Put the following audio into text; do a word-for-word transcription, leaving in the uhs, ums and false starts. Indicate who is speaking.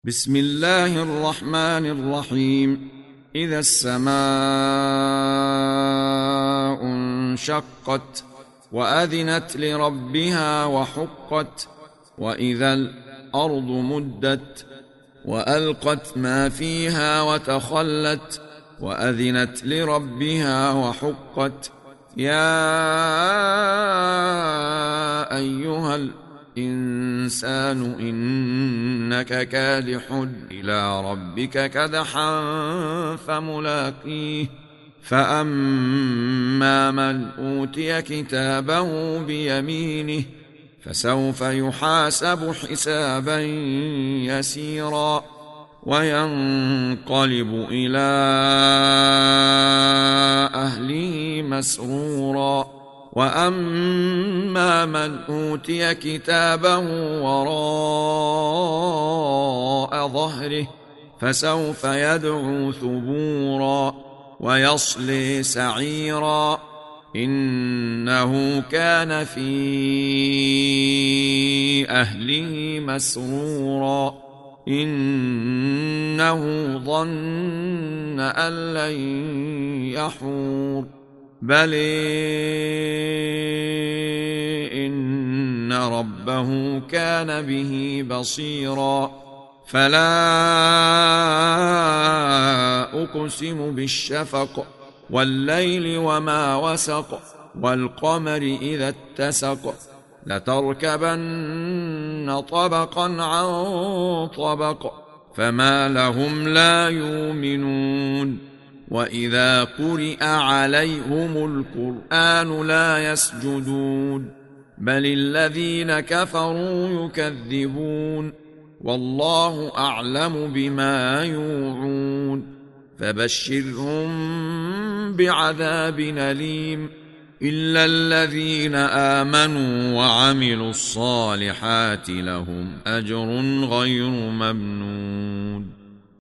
Speaker 1: بسم الله الرحمن الرحيم. إذا السماء انشقت وأذنت لربها وحقت، وإذا الأرض مدت وألقت ما فيها وتخلت وأذنت لربها وحقت. يا أيها الإنسان إنك كادح إلى ربك كدحا فملاقيه. فأما من أوتي كتابه بيمينه فسوف يحاسب حسابا يسيرا وينقلب إلى أهله مسرورا. وأما من أوتي كتابه وراء ظهره فسوف يدعو ثبورا ويصلي سعيرا، إنه كان في أهله مسرورا، إنه ظن أن لن يحور. بل إن ربه كان به بصيرا. فلا أقسم بالشفق والليل وما وسق والقمر إذا اتسق لتركبن طبقا عن طبق فما لهم لا يؤمنون. وإذا قرئ عليهم القرآن لا يسجدون بل الذين كفروا يكذبون. والله أعلم بما يوعون فبشرهم بعذاب أليم إلا الذين آمنوا وعملوا الصالحات لهم أجر غير ممنون.